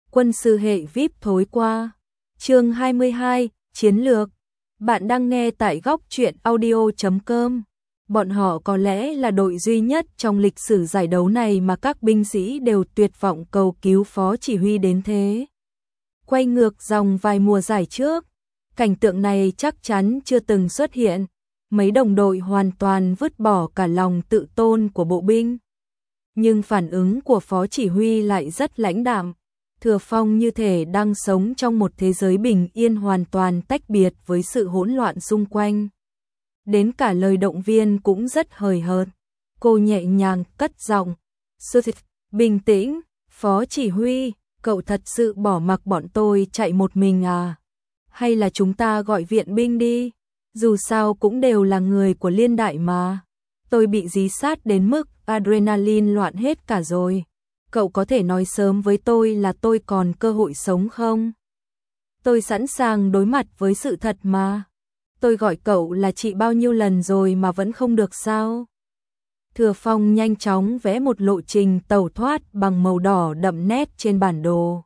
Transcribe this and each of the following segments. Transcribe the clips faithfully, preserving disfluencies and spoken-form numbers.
quân sư hệ vê i pê thối qua. Chương hai mươi hai, Chiến lược. Bạn đang nghe tại góc truyện audio chấm com. Bọn họ có lẽ là đội duy nhất trong lịch sử giải đấu này mà các binh sĩ đều tuyệt vọng cầu cứu phó chỉ huy đến thế. Quay ngược dòng vài mùa giải trước, cảnh tượng này chắc chắn chưa từng xuất hiện. Mấy đồng đội hoàn toàn vứt bỏ cả lòng tự tôn của bộ binh. Nhưng phản ứng của phó chỉ huy lại rất lãnh đạm. Thừa Phong như thể đang sống trong một thế giới bình yên hoàn toàn tách biệt với sự hỗn loạn xung quanh. Đến cả lời động viên cũng rất hời hợt. Cô nhẹ nhàng cất giọng, bình tĩnh, phó chỉ huy, cậu thật sự bỏ mặc bọn tôi chạy một mình à? Hay là chúng ta gọi viện binh đi? Dù sao cũng đều là người của liên đại mà. Tôi bị dí sát đến mức adrenaline loạn hết cả rồi. Cậu có thể nói sớm với tôi là tôi còn cơ hội sống không? Tôi sẵn sàng đối mặt với sự thật mà. Tôi gọi cậu là chị bao nhiêu lần rồi mà vẫn không được sao? Thừa Phong nhanh chóng vẽ một lộ trình tẩu thoát bằng màu đỏ đậm nét trên bản đồ.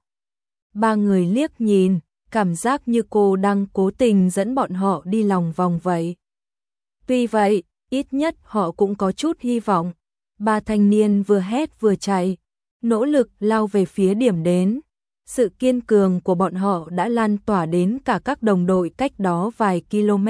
Ba người liếc nhìn, cảm giác như cô đang cố tình dẫn bọn họ đi lòng vòng vậy. Tuy vậy, ít nhất họ cũng có chút hy vọng. Ba thanh niên vừa hét vừa chạy, nỗ lực lao về phía điểm đến. Sự kiên cường của bọn họ đã lan tỏa đến cả các đồng đội cách đó vài km.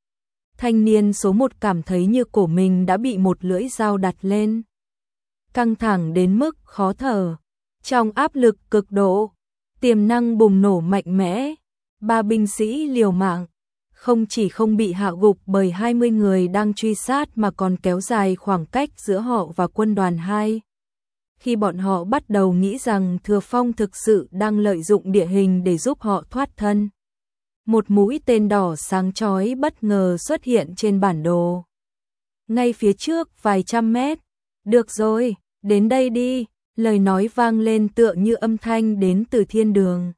Thanh niên số một cảm thấy như cổ mình đã bị một lưỡi dao đặt lên. Căng thẳng đến mức khó thở. Trong áp lực cực độ, tiềm năng bùng nổ mạnh mẽ. Ba binh sĩ liều mạng, không chỉ không bị hạ gục bởi hai mươi người đang truy sát mà còn kéo dài khoảng cách giữa họ và quân đoàn hai. Khi bọn họ bắt đầu nghĩ rằng Thừa Phong thực sự đang lợi dụng địa hình để giúp họ thoát thân, một mũi tên đỏ sáng chói bất ngờ xuất hiện trên bản đồ. Ngay phía trước vài trăm mét. Được rồi, đến đây đi, lời nói vang lên tựa như âm thanh đến từ thiên đường.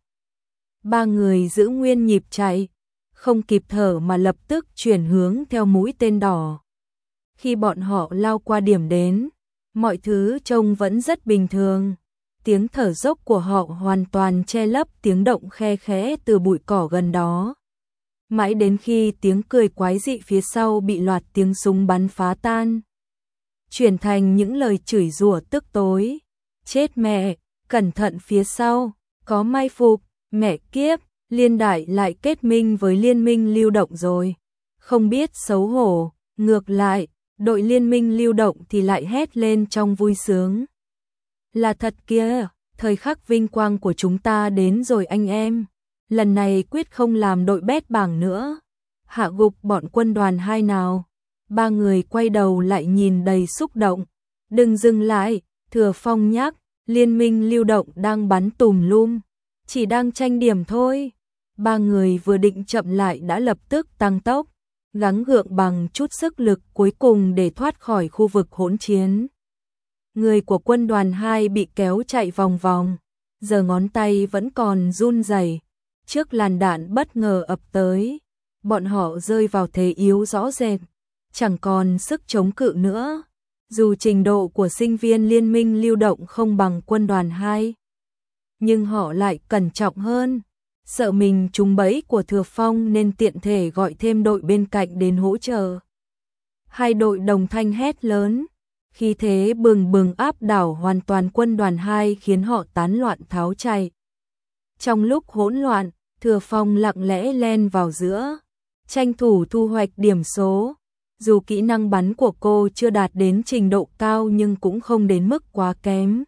Ba người giữ nguyên nhịp chạy, không kịp thở mà lập tức chuyển hướng theo mũi tên đỏ. Khi bọn họ lao qua điểm đến, mọi thứ trông vẫn rất bình thường. Tiếng thở dốc của họ hoàn toàn che lấp tiếng động khe khẽ từ bụi cỏ gần đó. Mãi đến khi tiếng cười quái dị phía sau bị loạt tiếng súng bắn phá tan, chuyển thành những lời chửi rủa tức tối. Chết mẹ, cẩn thận phía sau, có mai phục, mẹ kiếp, liên đại lại kết minh với liên minh lưu động rồi. Không biết xấu hổ, ngược lại, đội liên minh lưu động thì lại hét lên trong vui sướng. Là thật kia, thời khắc vinh quang của chúng ta đến rồi anh em. Lần này quyết không làm đội bét bảng nữa. Hạ gục bọn quân đoàn hai nào. Ba người quay đầu lại nhìn đầy xúc động. Đừng dừng lại, Thừa Phong nhắc, liên minh lưu động đang bắn tùm lum. Chỉ đang tranh điểm thôi. Ba người vừa định chậm lại đã lập tức tăng tốc, gắng gượng bằng chút sức lực cuối cùng để thoát khỏi khu vực hỗn chiến. Người của quân đoàn hai bị kéo chạy vòng vòng, giờ ngón tay vẫn còn run rẩy trước làn đạn bất ngờ ập tới. Bọn họ rơi vào thế yếu rõ rệt, chẳng còn sức chống cự nữa. Dù trình độ của sinh viên liên minh lưu động không bằng quân đoàn hai, nhưng họ lại cẩn trọng hơn. Sợ mình trúng bẫy của Thừa Phong nên tiện thể gọi thêm đội bên cạnh đến hỗ trợ. Hai đội đồng thanh hét lớn, khí thế bừng bừng áp đảo hoàn toàn quân đoàn hai khiến họ tán loạn tháo chạy. Trong lúc hỗn loạn, Thừa Phong lặng lẽ len vào giữa, tranh thủ thu hoạch điểm số. Dù kỹ năng bắn của cô chưa đạt đến trình độ cao nhưng cũng không đến mức quá kém.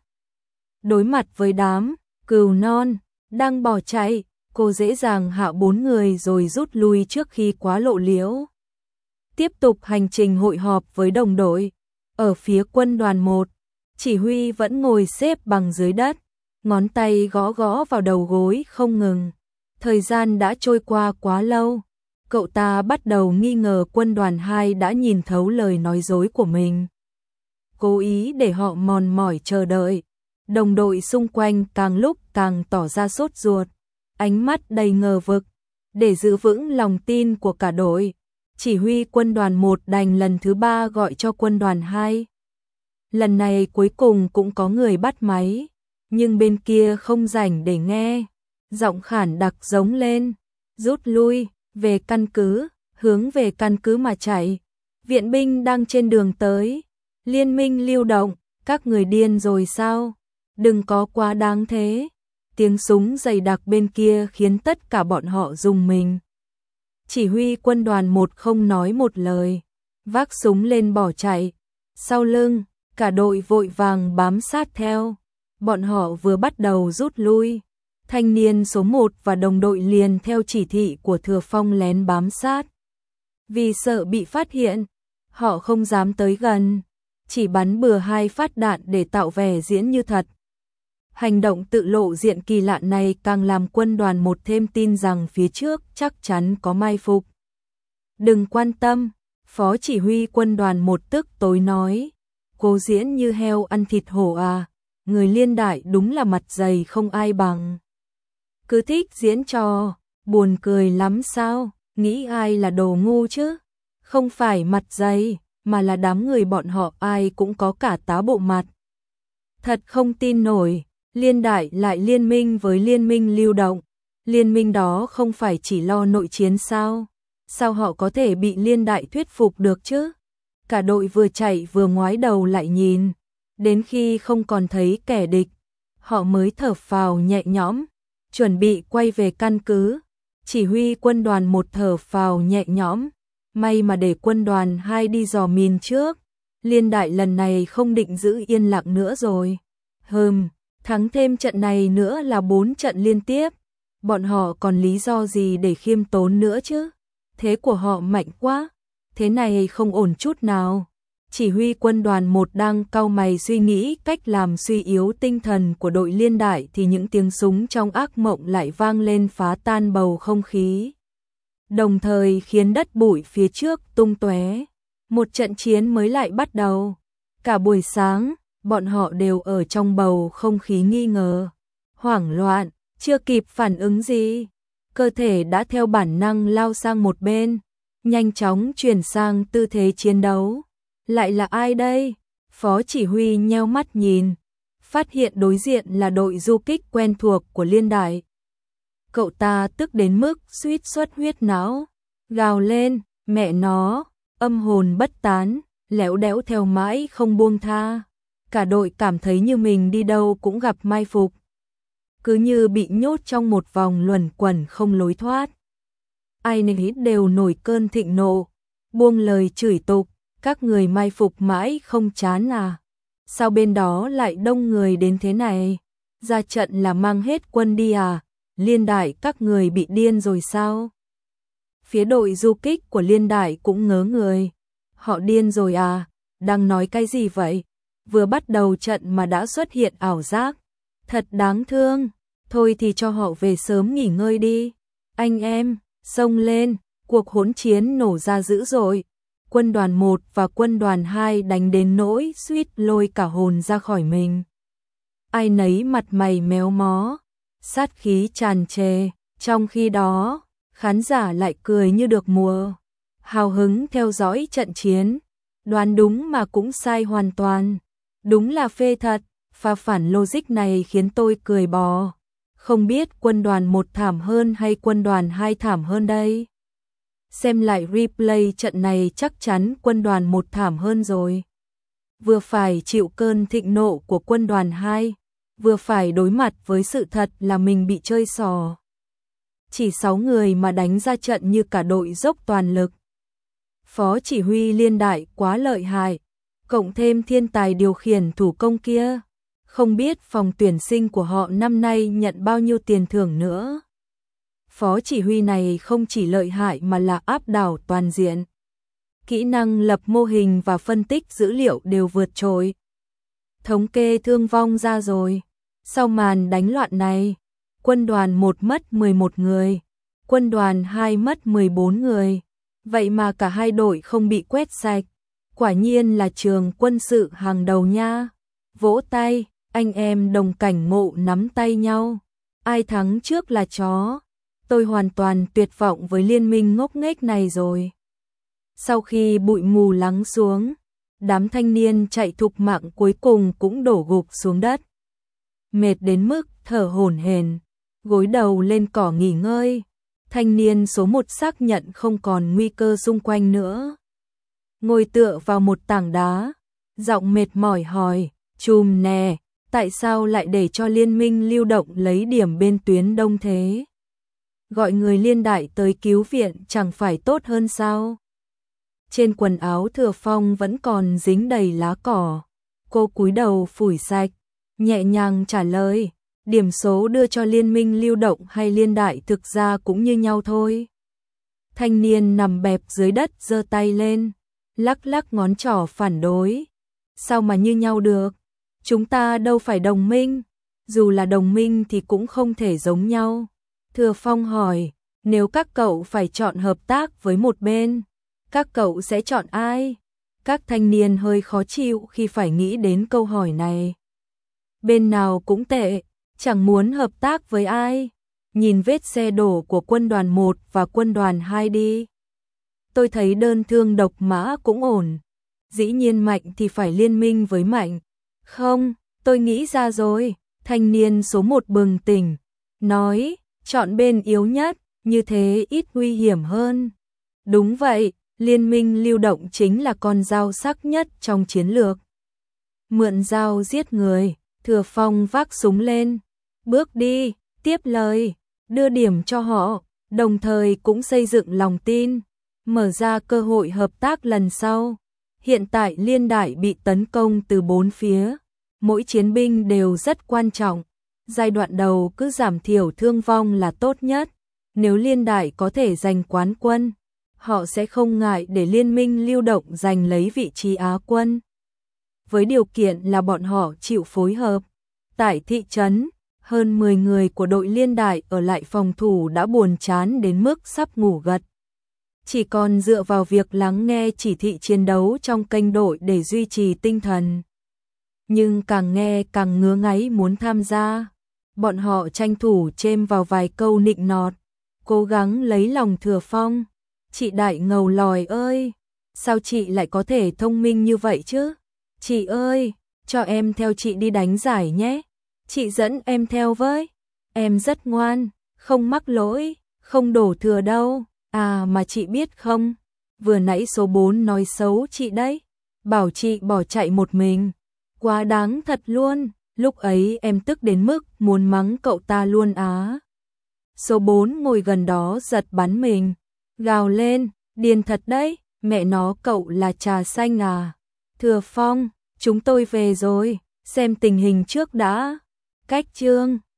Đối mặt với đám cừu non đang bỏ chạy, cô dễ dàng hạ bốn người rồi rút lui trước khi quá lộ liễu. Tiếp tục hành trình hội họp với đồng đội. Ở phía quân đoàn một, chỉ huy vẫn ngồi xếp bằng dưới đất, ngón tay gõ gõ vào đầu gối không ngừng. Thời gian đã trôi qua quá lâu, cậu ta bắt đầu nghi ngờ quân đoàn hai đã nhìn thấu lời nói dối của mình, cố ý để họ mòn mỏi chờ đợi. Đồng đội xung quanh càng lúc càng tỏ ra sốt ruột, ánh mắt đầy ngờ vực. Để giữ vững lòng tin của cả đội, chỉ huy quân đoàn một đành lần thứ ba gọi cho quân đoàn hai. Lần này cuối cùng cũng có người bắt máy. nhưng bên kia không rảnh để nghe. Giọng khản đặc giống lên, rút lui, về căn cứ, hướng về căn cứ mà chạy. Viện binh đang trên đường tới. Liên minh lưu động, các người điên rồi sao? Đừng có quá đáng thế. Tiếng súng dày đặc bên kia khiến tất cả bọn họ rùng mình. Chỉ huy quân đoàn một không nói một lời, vác súng lên bỏ chạy. Sau lưng, cả đội vội vàng bám sát theo. Bọn họ vừa bắt đầu rút lui. Thanh niên số một và đồng đội liền theo chỉ thị của Thừa Phong lén bám sát. Vì sợ bị phát hiện, họ không dám tới gần, chỉ bắn bừa hai phát đạn để tạo vẻ diễn như thật. Hành động tự lộ diện kỳ lạ này càng làm quân đoàn một thêm tin rằng phía trước chắc chắn có mai phục. Đừng quan tâm, Phó chỉ huy quân đoàn một tức tối nói, cố diễn như heo ăn thịt hổ à, người Liên Đại đúng là mặt dày không ai bằng. Cứ thích diễn trò, buồn cười lắm sao, nghĩ ai là đồ ngu chứ, không phải mặt dày, mà là đám người bọn họ ai cũng có cả tá bộ mặt. Thật không tin nổi, Liên Đại lại liên minh với liên minh lưu động, liên minh đó không phải chỉ lo nội chiến sao, sao họ có thể bị Liên Đại thuyết phục được chứ? Cả đội vừa chạy vừa ngoái đầu lại nhìn, đến khi không còn thấy kẻ địch, họ mới thở phào nhẹ nhõm, chuẩn bị quay về căn cứ. Chỉ huy quân đoàn một thở phào nhẹ nhõm, may mà để quân đoàn hai đi dò mìn trước, Liên Đại lần này không định giữ yên lặng nữa rồi. Hừm, thắng thêm trận này nữa là bốn trận liên tiếp, bọn họ còn lý do gì để khiêm tốn nữa chứ? Thế của họ mạnh quá, thế này không ổn chút nào. Chỉ huy quân đoàn một đang cau mày suy nghĩ cách làm suy yếu tinh thần của đội Liên Đại thì những tiếng súng trong ác mộng lại vang lên phá tan bầu không khí. Đồng thời khiến đất bụi phía trước tung tóe. Một trận chiến mới lại bắt đầu. Cả buổi sáng, bọn họ đều ở trong bầu không khí nghi ngờ, hoảng loạn, chưa kịp phản ứng gì. Cơ thể đã theo bản năng lao sang một bên, nhanh chóng chuyển sang tư thế chiến đấu. Lại là ai đây? Phó chỉ huy nheo mắt nhìn, phát hiện đối diện là đội du kích quen thuộc của Liên Đại. Cậu ta tức đến mức suýt xuất huyết não, gào lên, mẹ nó, âm hồn bất tán, léo đéo theo mãi không buông tha. Cả đội cảm thấy như mình đi đâu cũng gặp mai phục, cứ như bị nhốt trong một vòng luẩn quẩn không lối thoát. Ai nấy đều nổi cơn thịnh nộ, buông lời chửi tục, các người mai phục mãi không chán à? Sao bên đó lại đông người đến thế này? Ra trận là mang hết quân đi à? Liên Đại các người bị điên rồi sao? Phía đội du kích của Liên Đại cũng ngớ người. Họ điên rồi à? Đang nói cái gì vậy? Vừa bắt đầu trận mà đã xuất hiện ảo giác. Thật đáng thương. Thôi thì cho họ về sớm nghỉ ngơi đi. Anh em, xông lên, cuộc hỗn chiến nổ ra dữ dội. Quân đoàn một và quân đoàn hai đánh đến nỗi suýt lôi cả hồn ra khỏi mình. Ai nấy mặt mày méo mó, sát khí tràn trề, trong khi đó, khán giả lại cười như được mùa, hào hứng theo dõi trận chiến. Đoán đúng mà cũng sai hoàn toàn, đúng là phê thật, pha phản logic này khiến tôi cười bò. Không biết quân đoàn một thảm hơn hay quân đoàn hai thảm hơn đây? Xem lại replay trận này chắc chắn quân đoàn một thảm hơn rồi. Vừa phải chịu cơn thịnh nộ của quân đoàn hai, vừa phải đối mặt với sự thật là mình bị chơi xò. Chỉ sáu người mà đánh ra trận như cả đội dốc toàn lực. Phó chỉ huy Liên Đại quá lợi hại, cộng thêm thiên tài điều khiển thủ công kia. Không biết phòng tuyển sinh của họ năm nay nhận bao nhiêu tiền thưởng nữa. Phó chỉ huy này không chỉ lợi hại mà là áp đảo toàn diện. Kỹ năng lập mô hình và phân tích dữ liệu đều vượt trội. Thống kê thương vong ra rồi. Sau màn đánh loạn này, quân đoàn một mất mười một người, quân đoàn hai mất mười bốn người. Vậy mà cả hai đội không bị quét sạch. Quả nhiên là trường quân sự hàng đầu nha. Vỗ tay, anh em đồng cảnh ngộ nắm tay nhau. Ai thắng trước là chó. Tôi hoàn toàn tuyệt vọng với liên minh ngốc nghếch này rồi. Sau khi bụi mù lắng xuống, đám thanh niên chạy thục mạng cuối cùng cũng đổ gục xuống đất. mệt đến mức thở hổn hển, gối đầu lên cỏ nghỉ ngơi. Thanh niên số một xác nhận không còn nguy cơ xung quanh nữa. Ngồi tựa vào một tảng đá, giọng mệt mỏi hỏi, Chùm nè, tại sao lại để cho liên minh lưu động lấy điểm bên tuyến đông thế? Gọi người liên đại tới cứu viện chẳng phải tốt hơn sao? Trên quần áo Thừa Phong vẫn còn dính đầy lá cỏ. Cô cúi đầu phủi sạch, nhẹ nhàng trả lời, điểm số đưa cho liên minh lưu động hay liên đại thực ra cũng như nhau thôi. Thanh niên nằm bẹp dưới đất giơ tay lên, lắc lắc ngón trỏ phản đối. Sao mà như nhau được? Chúng ta đâu phải đồng minh, dù là đồng minh thì cũng không thể giống nhau. Thừa Phong hỏi, nếu các cậu phải chọn hợp tác với một bên, các cậu sẽ chọn ai? Các thanh niên hơi khó chịu khi phải nghĩ đến câu hỏi này. Bên nào cũng tệ, chẳng muốn hợp tác với ai. Nhìn vết xe đổ của quân đoàn một và quân đoàn hai đi. Tôi thấy đơn thương độc mã cũng ổn. Dĩ nhiên mạnh thì phải liên minh với mạnh. Không, tôi nghĩ ra rồi. Thanh niên số một bừng tỉnh, nói, chọn bên yếu nhất, như thế ít nguy hiểm hơn. Đúng vậy, liên minh lưu động chính là con dao sắc nhất trong chiến lược. Mượn dao giết người, Thừa Phong vác súng lên, bước đi, tiếp lời, đưa điểm cho họ, đồng thời cũng xây dựng lòng tin, mở ra cơ hội hợp tác lần sau. Hiện tại liên đại bị tấn công từ bốn phía, mỗi chiến binh đều rất quan trọng. Giai đoạn đầu cứ giảm thiểu thương vong là tốt nhất. Nếu liên đại có thể giành quán quân, họ sẽ không ngại để liên minh lưu động giành lấy vị trí Á quân. Với điều kiện là bọn họ chịu phối hợp. Tại thị trấn, hơn mười người của đội liên đại ở lại phòng thủ đã buồn chán đến mức sắp ngủ gật. Chỉ còn dựa vào việc lắng nghe chỉ thị chiến đấu trong kênh đội để duy trì tinh thần. Nhưng càng nghe càng ngứa ngáy muốn tham gia. Bọn họ tranh thủ chêm vào vài câu nịnh nọt, cố gắng lấy lòng Thừa Phong. Chị đại ngầu lòi ơi, sao chị lại có thể thông minh như vậy chứ? Chị ơi, cho em theo chị đi đánh giải nhé. Chị dẫn em theo với. Em rất ngoan, không mắc lỗi, không đổ thừa đâu. À mà chị biết không, vừa nãy số bốn nói xấu chị đấy, bảo chị bỏ chạy một mình. Quá đáng thật luôn, lúc ấy em tức đến mức muốn mắng cậu ta luôn á. Số bốn ngồi gần đó giật bắn mình, gào lên, điên thật đấy, mẹ nó cậu là trà xanh à. Thừa Phong, chúng tôi về rồi, xem tình hình trước đã. Cách chương